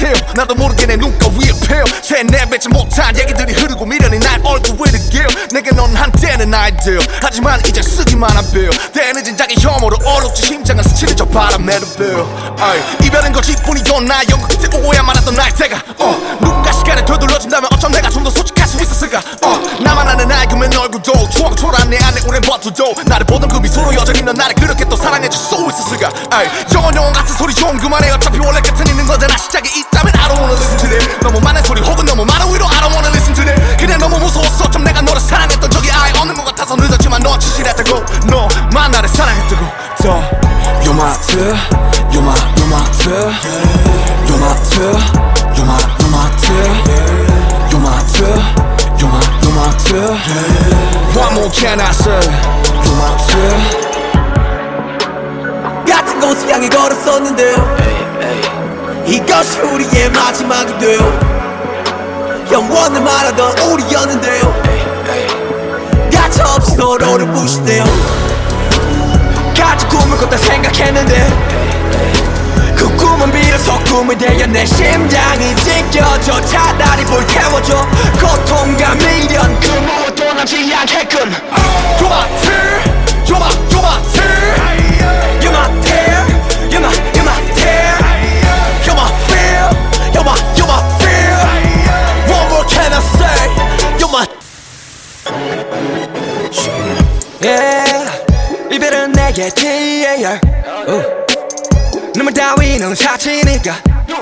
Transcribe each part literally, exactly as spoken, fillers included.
태워 나도 모르게 내 눈가 위에 펴 새내 뱉지 못한 얘기들이 흐르고 미련이 날 얼굴 위를 기어 내게 넌 한때는 아이디어 하지만 이제 쓰기만 한 빌 때늦은 자기 혐오로 얼룩지 심장을 스치는 저 바람에도 빌 이별은 거짓뿐이던 나 연극 끝에 오해야 말았던 나의 때가 어, 누군가 시간에 되돌려준다면 어쩜 내가 좀 더 솔직할 수 있었을까 어, 나만 아는 낡은 얼굴도 추억 초라한 내 안에 오랜 버튼도 나를 보던 그 미소로 여전히 넌 나를 그렇게 또 사랑해줄 수 있었을까 영원 영원 같은 소리 좀 그만해 어차피 원래 끝은 있는 거잖아 시작이 있다면 I don't wanna listen to that 너무 많은 소리 혹은 너무 많은 위로 I don't wanna listen to that 그냥 너무 무서웠어 좀 내가 너를 사랑했던 적이 아예 없는 것 같아서 늦었지만 너 진실했다고 너만 나를 사랑했다고 더 You're my two, you're my, you're my two You're my two, you're my, you're my two You're my two, you're my, you're my two What more can I say You're my two 같은 곳을 향해 걸었었는데요 이것이 우리의 마지막인데요 영원을 말하던 우리였는데요 가차없이 서로를 부시네요 같이 꿈을 꿨다 생각했는데 그 꿈은 비로소 꿈이 되어 내 심장이 찢겨져 차라리 불태워줘 고통과 미련 그 무엇도 남지 않게끔 You're my tear You're my, you're my tear You're my tear You're my, you're my tear You're my fear You're my, you're my fear What more can I say You're my Yeah 이별은 내게 티에이알 눈물 따위는 사치니까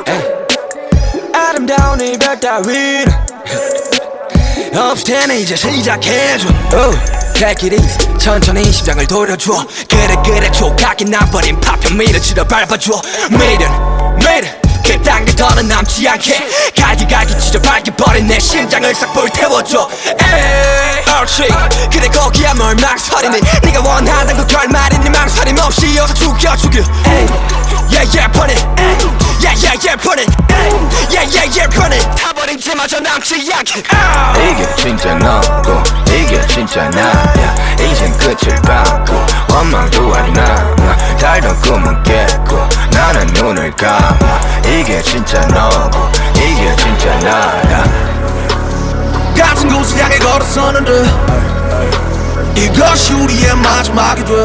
아름다운 이별 따위는 없을 테니 이제 시작해줘 Take it easy 천천히 심장을 돌려줘 그래 그래 조각이 나버린 파편 밀어치러 밟아줘 미련 미련 그딴 게 더는 남지 않게 갈기갈기 찢어 밝혀버린 내 심장을 싹 불태워줘 에이 옳지 그래 거기야 뭘 망설이니 네가 원하던 그 결말이니 망설임 없이 어서 죽여 죽여 에이 yeah yeah burn it yeah yeah yeah burn it yeah yeah yeah burn it 타버린 채마저 남지 않게 이게 진짜 너고 이게 진짜 나야 이젠 끝을 밟고 원망도 안 남아 달던 꿈은 깼고 나는 눈을 감아 이게 진짜 너고 이게 진짜 나야 같은 곳을 향해 걸었었는데 이것이 우리의 마지막이 돼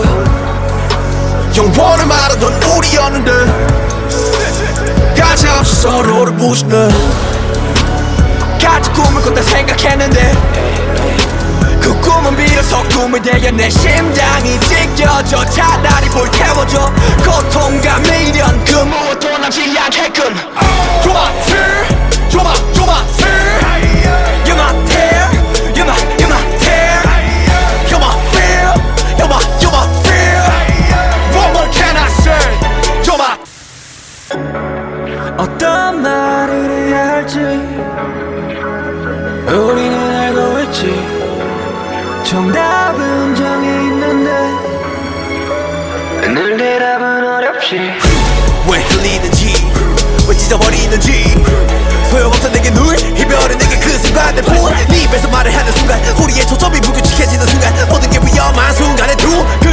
영원을 말하던 우리였는데 가차없이 서로를 부시네 같이 꿈을 꿨다 생각했는데 그 꿈은 비로소 꿈이 되어 내 심장이 찢겨져 차라리 불태워줘 고통과 미련 그 무엇도 남지 않게끔 You're my tear You're my, you're my tear You're my tear You're my, you're my tear You're my fear You're my, you're my fear What more can I say You're my 어떤 말을 해야 할지 우리는 알고 있지 정답은 정해 있는데 늘 대답은 어렵지 왜 흘리는지 왜 찢어버리는지 소용없어 내게 늘 이별은 내게 그 순간 내 폰 네 입에서 말을 하는 순간 우리의 초점이 무규칙해지는 순간 모든 게 위험한 순간에 두